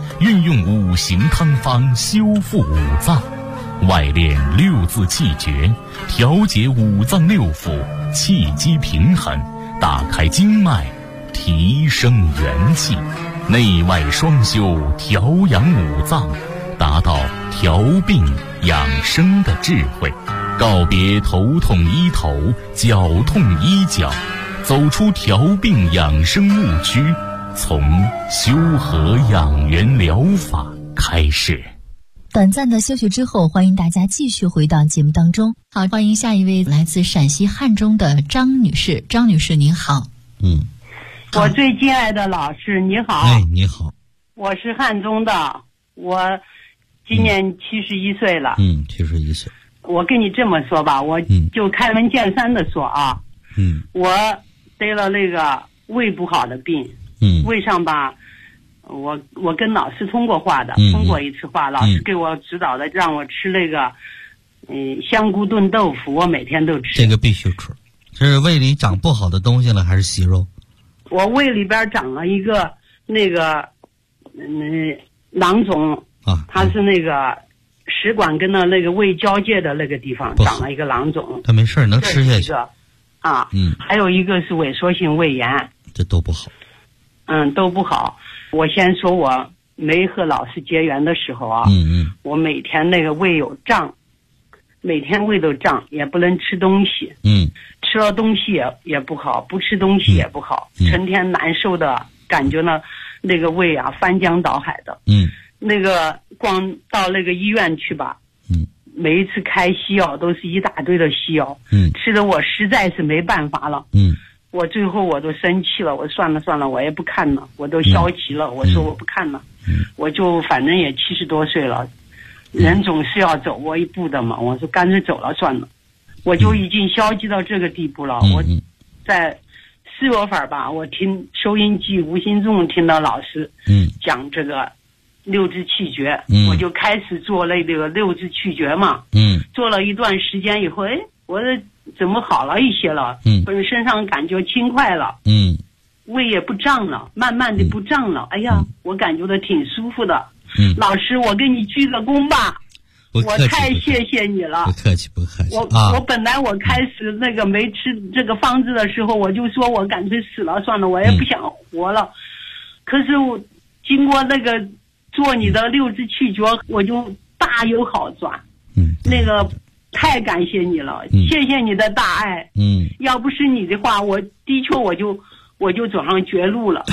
运用五行汤方修复五脏，外练六字气诀，调节五脏六腑，气机平衡，打开经脉，提升元气，内外双修，调养五脏，达到调病养生的智慧，告别头痛医头，脚痛医脚，走出调病养生误区，从修和养元疗法开始。 短暂的休息之后，欢迎大家继续回到节目当中。好，欢迎下一位来自陕西汉中的张女士。张女士您好。 我最敬爱的老师你好。 哎，你好。 我是汉中的，我今年71岁了。 71岁。 我跟你这么说吧，我就开门见山的说啊，我得了那个胃不好的病。胃上吧，我跟老师通过话的，通过一次话，老师给我指导的，让我吃那个香菇炖豆腐，我每天都吃。 这个必须吃。是胃里长不好的东西了，还是息肉？ 我胃里边长了一个那个囊肿啊，它是那个食管跟那个胃交界的那个地方长了一个囊肿。 它没事，能吃下去。 啊，还有一个是萎缩性胃炎， 这都不好。 都不好。我先说我没和老师结缘的时候啊，我每天那个胃有胀，每天胃都胀，也不能吃东西。吃了东西也不好，不吃东西也不好，成天难受的感觉呢，那个胃啊翻江倒海的。那个光到那个医院去吧，每一次开西药都是一大堆的西药，吃的我实在是没办法了。我最后我都生气了，我算了，我也不看了，我都消极了，我说我不看了，我就反正也70多岁了，人总是要走过一步的嘛，我说干脆走了算了，我就已经消极到这个地步了。我在4月份吧，我听收音机无形中听到老师讲这个六字气诀，我就开始做那个六字气诀嘛，做了一段时间以后，我怎么好了一些了，身上感觉轻快了，胃也不胀了，慢慢的不胀了，哎呀，我感觉到挺舒服的。老师，我给你鞠个躬吧，我太谢谢你了。 不客气。 我本来我开始那个没吃这个方子的时候，我就说我干脆死了算了，我也不想活了。可是我经过那个做你的六字气诀，我就大有好转。那个太感谢你了，谢谢你的大爱。要不是你的话，我的确我就走上绝路了。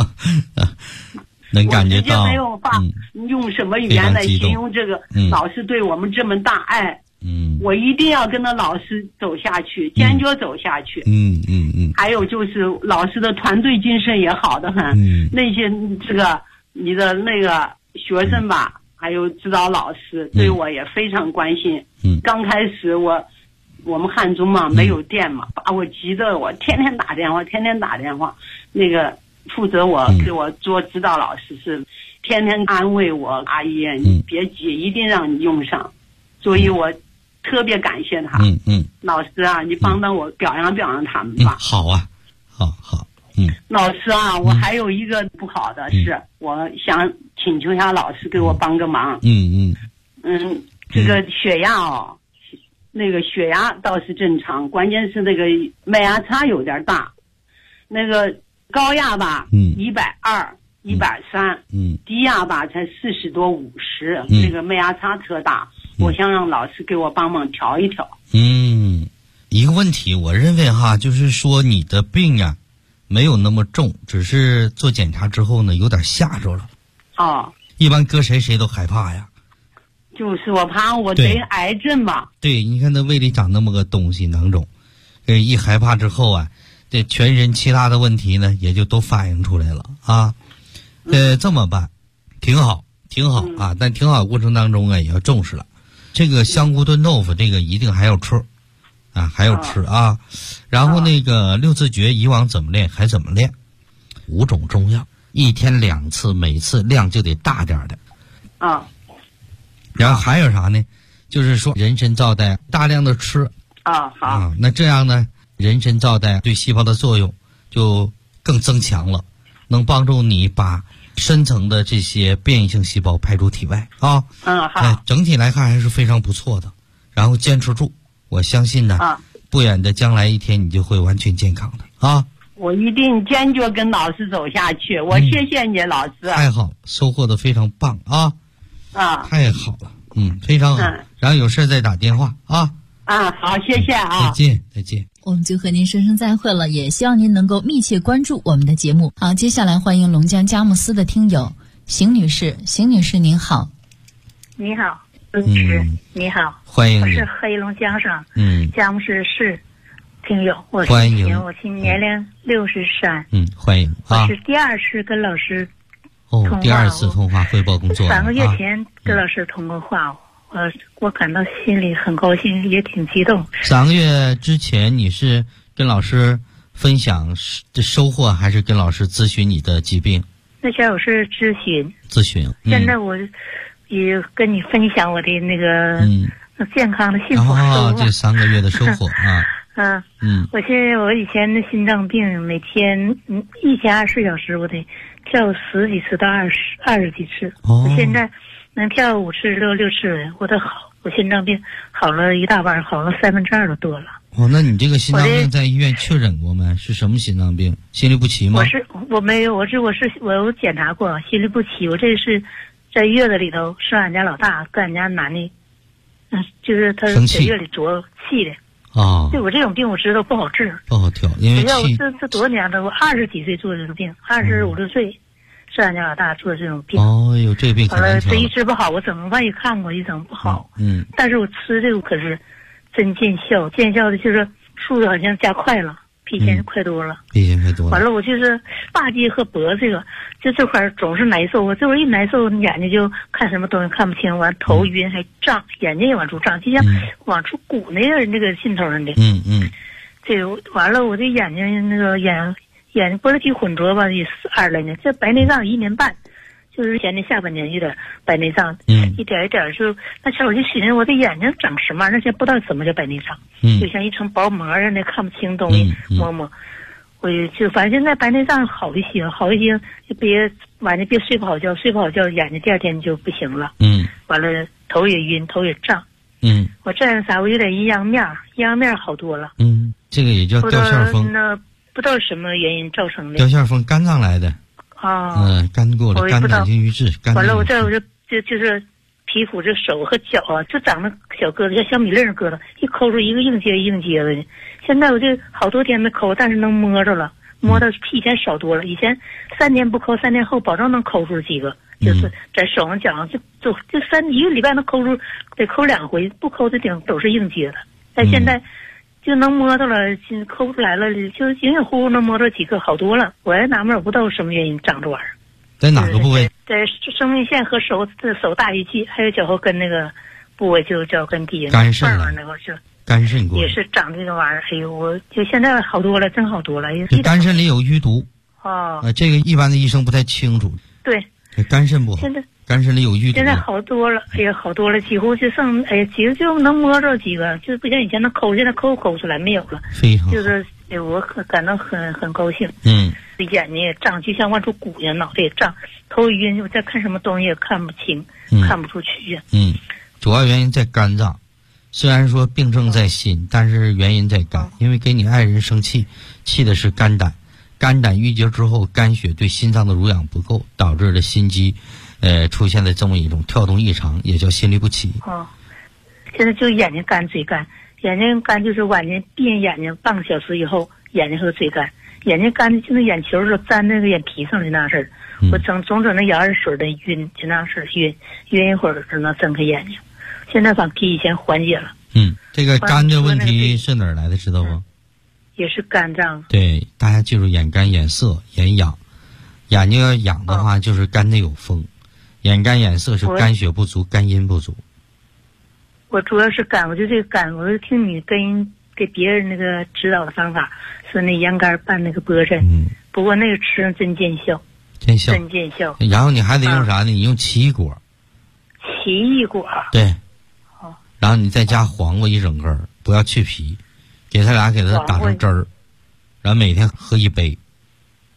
能感觉到， 我直接没有法用什么语言来形容这个老师对我们这么大爱。我一定要跟着老师走下去，坚决走下去。还有就是老师的团队精神也好得很。那些这个你的那个学生吧，还有指导老师对我也非常关心。刚开始我们汉中嘛没有电嘛，把我急得我天天打电话。那个负责我给我做指导老师是天天安慰我，阿姨你别急，一定让你用上。所以我特别感谢他。老师啊，你帮我表扬他们吧。 好啊，好。 老师啊，我还有一个不好的事，我想请求一下老师给我帮个忙。这个血压那个血压倒是正常，关键是那个脉压差有点大，那个高压吧120、130，低压吧才40多50，那个脉压差特大。我想让老师给我帮忙调一调。 一个问题，我认为就是说你的病呀没有那么重，只是做检查之后呢有点吓着了。一般搁谁都害怕呀。 就是我怕我得癌症吧。 对，你看那胃里长那么个东西囊肿，一害怕之后啊，这全身其他的问题呢也就都反映出来了啊。这么办挺好啊，但挺好过程当中也要重视了。这个香菇炖豆腐这个一定还要吃啊，然后那个六字诀以往怎么练还怎么练，5种中药，1天2次，每次量就得大点的。然后还有啥呢？就是说人参皂苷大量的吃。好。那这样呢，人参皂苷对细胞的作用就更增强了，能帮助你把深层的这些变异性细胞排出体外啊。 好。 整体来看还是非常不错的，然后坚持住，我相信呢，不远的将来一天你就会完全健康的啊。 我一定坚决跟老师走下去，我谢谢你老师。 太好，收获的非常棒啊。太好了，非常好。然后有事再打电话啊。 好，谢谢啊。 再见。 我们就和您说声再会了，也希望您能够密切关注我们的节目。好，接下来欢迎龙江佳木斯的听友邢女士。邢女士您好。 你好，主持你好， 欢迎你。 我是黑龙江省佳木斯市听友，我欢迎。 我今年龄63。 欢迎我是第2次跟老师通话。 第2次通话汇报工作。 3个月前跟老师通过话，我感到心里很高兴，也挺激动。 3个月之前你是跟老师分享的收获，还是跟老师咨询你的疾病？ 那前我是咨询。现在我也跟你分享我的那个健康的幸福收获。 这3个月的收获啊。 我以前的心脏病，每天1天24小时，我得跳10几次到20几次。我现在能跳5次6次，我都好。我心脏病好了一大半，好了2/3都多了。 那你这个心脏病在医院确诊过没？是什么心脏病？心律不齐吗？ 我没有，我有检查过心律不齐。我这是在月子里头是俺家老大跟俺家男的，就是他在月里着气的。对，我这种病我知道不好治， 不好调，因为这多少年了，我20几岁做这个病，25、6岁。是俺家老大做这种病。 这个病好了，这一治不好，我整个万一看过一整不好。但是我吃这个可是真见效，见效的就是速度好像加快了，比以前快多了。完了，我就是大肌和脖子就这块总是难受，我这会儿一难受，眼睛就看什么东西看不清，完头晕还胀，眼睛也往出胀，就像往出鼓那个劲头似的。这完了，我这眼睛那个眼睛不是挺浑浊吧，也20来年，这白内障1年半，就是前年下半年有点白内障，一点一点就那前我就寻思我的眼睛长什么玩意儿，那前不知道什么叫白内障，就像一层薄膜似的，看不清东西，摸摸，我就反正现在白内障好一些，就别睡不好觉，眼睛第2天就不行了，完了头也晕，头也胀，我这样我有点阴阳面好多了， 这个也叫掉线风。 不知道什么原因造成的。 掉线风，肝脏来的。肝过了，肝胆经郁滞。 完了，我就是皮肤这手和脚就长那小疙瘩，像小米粒疙瘩，一抠出一个硬结的。现在我就好多天没抠，但是能摸着了，摸到比以前少多了。以前3天不抠，3天后保证能抠出几个，就是在手上脚上就1个礼拜能抠出，得抠2回，不抠这顶都是硬结的。但现在就能摸到了，抠不出来了，就隐隐乎乎能摸到几个，好多了。我还纳闷，我不知道什么原因长这玩意儿。 在哪个部位？ 在生命线和手大鱼际，还有脚后跟那个部位，就脚跟底肝肾那块是肝肾过， 也是长这个玩意儿。哎呦，我就现在好多了，真好多了。 肝肾里有淤毒。这个一般的医生不太清楚。 对， 肝肾不好。 现在肝肾里有淤毒。 现在好多了，好多了，几乎就剩几个就能摸着几个，就不像以前能抠，现在抠出来没有了。 非常好。 就是我感到很高兴。眼睛也胀，就像往出鼓一样，脑袋也胀，头晕，我再看什么东西也看不清，看不出去呀。 主要原因在肝脏，虽然说病症在心，但是原因在肝，因为给你爱人生气，气的是肝胆，肝胆郁结之后，肝血对心脏的濡养不够，导致了心肌出现了这么一种跳动异常，也叫心律不齐。 现在就眼睛干嘴干，眼睛干就是晚间闭眼睛半个小时以后，眼睛和嘴干，眼睛干就那眼球都粘那个眼皮上的那事儿，我总整那眼耳水的晕，就那事儿晕一会儿就能睁开眼睛。现在反比以前缓解了。 这个肝的问题是哪儿来的知道吗？ 也是肝脏。 对，大家记住眼干、眼涩、眼痒。眼睛要痒的话，就是肝内有风；眼干眼涩是肝血不足、肝阴不足。 我主要是肝，我就这个肝，我就听你给别人那个指导的方法，是那羊肝拌那个拨针。不过那个吃上真见效。真见效。 然后你还得用啥呢？你用奇异果。 奇异果。 对。然后你再加黄瓜1整根，不要去皮，给它打成汁儿，然后每天喝1杯。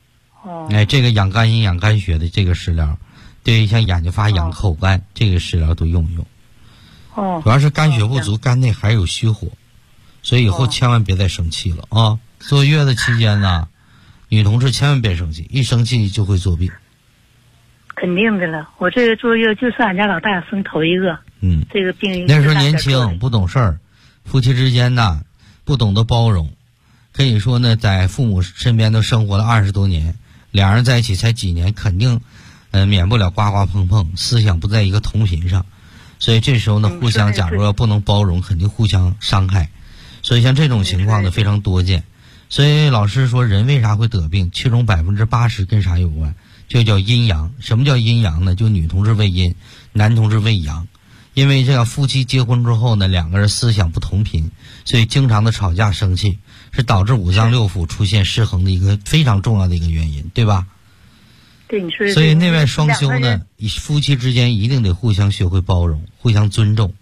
这个养肝阴养肝血的这个食疗，对于像眼睛发痒、口干这个食疗都用一用。主要是肝血不足，肝内还有虚火，所以以后千万别再生气了啊！坐月子期间呢，女同志千万别生气，一生气就会作病。 肯定的了，我这个坐月就是俺家老大生头一个，这个病那时候年轻不懂事儿，夫妻之间呢不懂得包容，可以说呢在父母身边都生活了20多年，两人在一起才几年，肯定免不了呱呱碰碰，思想不在一个同频上，所以这时候呢互相假如要不能包容，肯定互相伤害，所以像这种情况呢非常多见。所以老师说人为啥会得病，其中80%跟啥有关，就叫阴阳。什么叫阴阳呢？就女同志为阴，男同志为阳。因为这样夫妻结婚之后呢，两个人思想不同频，所以经常的吵架生气，是导致五脏六腑出现失衡的一个非常重要的一个原因，对吧？ 对，你说。 所以内外双修呢，夫妻之间一定得互相学会包容，互相尊重。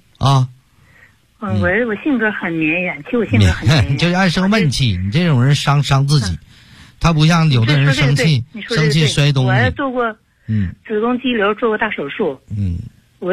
我性格很绵延，其实我性格很绵延， 就是爱生闷气，你这种人伤自己。他不像有的人生气摔东西。 我还做过子宫肌瘤，做过大手术。我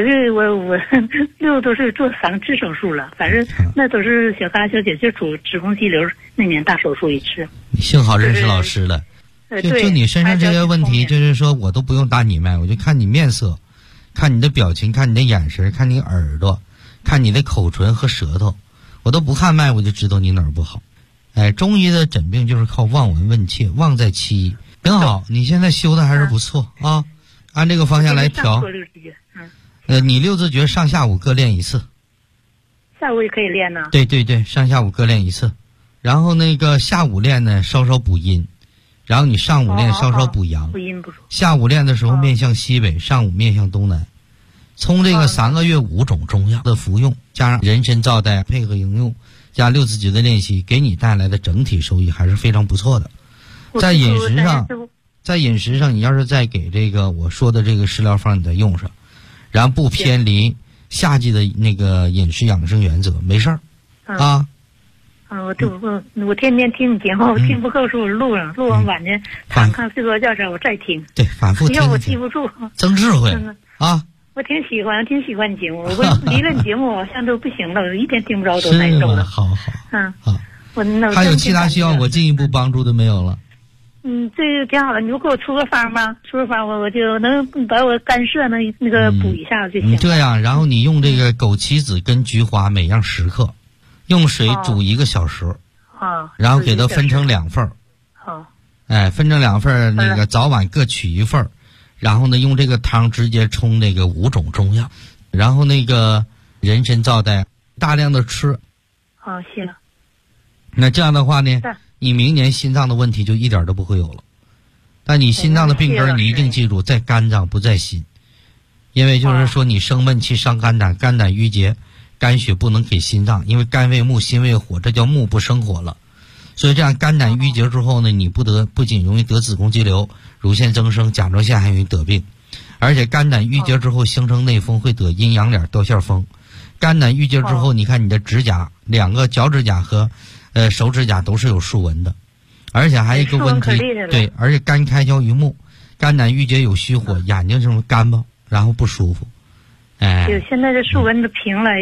60多岁做3次手术了，反正那都是小嘎小姐，就子宫肌瘤那年大手术1次。 幸好认识老师了。就你身上这些问题，就是说我都不用搭你脉，我就看你面色，看你的表情，看你的眼神，看你耳朵，看你的口唇和舌头，我都不看脉，我就知道你哪儿不好。中医的诊病就是靠望闻问切，望在其一。挺好，你现在修的还是不错啊，按这个方向来调。你6字诀上下午各练1次。 下午也可以练呢？ 对，上下午各练1次。然后那个下午练呢，稍稍补阴。然后你上午练稍稍补阳，下午练的时候面向西北，上午面向东南。从这个3个月5种中药的服用，加上人参皂苷配合应用，加6字诀的练习，给你带来的整体收益还是非常不错的。在饮食上，你要是再给这个我说的这个食疗方你再用上，然后不偏离夏季的那个饮食养生原则，没事儿啊。 我天天听你节目，我听不够时候录上，录完晚间看睡着觉前我再听。 对，反复听。 要我记不住。 增智慧啊！ 我挺喜欢你节目，我离了你节目好像都不行了，我一天听不着都难受了。 好。还有其他需要我进一步帮助的没有了？ 这个挺好的，你就给我出个方吗？出个方我就能把我肝肾那个补一下就行。 你这样，然后你用这个枸杞子跟菊花每样10克。用水煮1个小时，然后给它分成2份儿，分成2份儿，那个早晚各取1份儿，然后呢用这个汤直接冲这个5种中药，然后那个人参皂苷大量的吃。 行。 那这样的话呢，你明年心脏的问题就一点都不会有了。但你心脏的病根你一定记住，在肝脏不在心，因为就是说你生闷气伤肝胆，肝胆郁结。肝血不能给心脏，因为肝为木，心为火，这叫木不生火了。所以这样肝胆郁结之后呢，你不仅容易得子宫肌瘤、乳腺增生、甲状腺还容易得病，而且肝胆郁结之后形成内风，会得阴阳脸、掉线风。肝胆郁结之后，你看你的指甲，2个脚指甲和手指甲都是有竖纹的，而且还有一个问题，对，而且肝开窍于目，肝胆郁结有虚火，眼睛什么干巴，然后不舒服。 现在这竖纹都平了。